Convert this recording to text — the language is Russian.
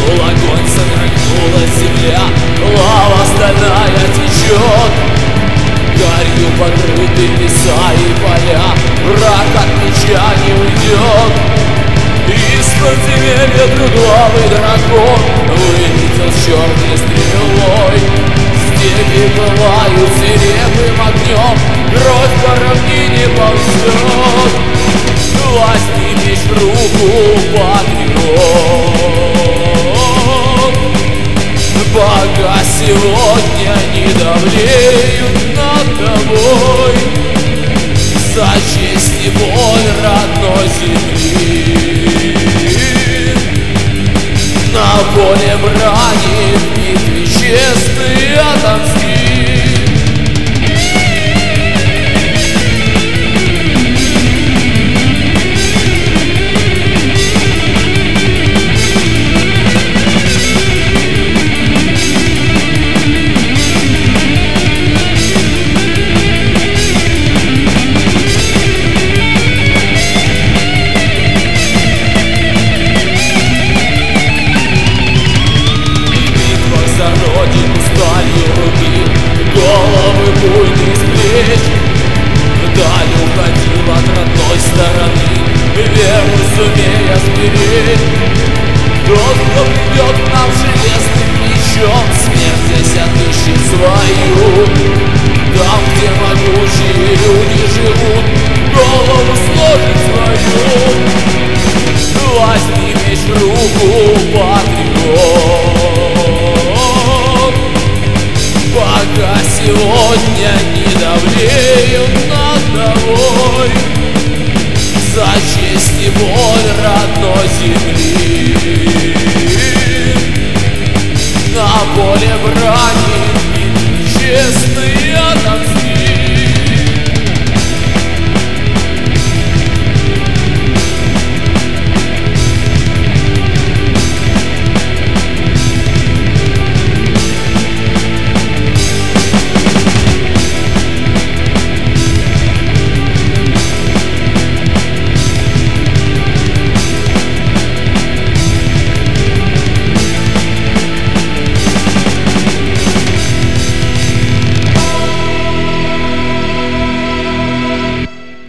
Вспыхнул огонь, содрогнулась земля, лава стальная течет. Гарью покрыты леса и поля, враг от меча не уйдет. Из подземелья трудовый дракон вылетел с черной стрелой. Степи пылают серебряным огнем, кровь по равнине ползет. Власть и меч в руку, патриот. Бога сегодня не давлеют над тобой за честь и боль родной земли. На поле брани в битве честный отомсти. Головы буйные с плеч, вдаль уходил от родной стороны, веру сумея сберечь. Тот, кто придет к нам железным мечом, смерть здесь отыщет свою. Там, где могучие люди живут,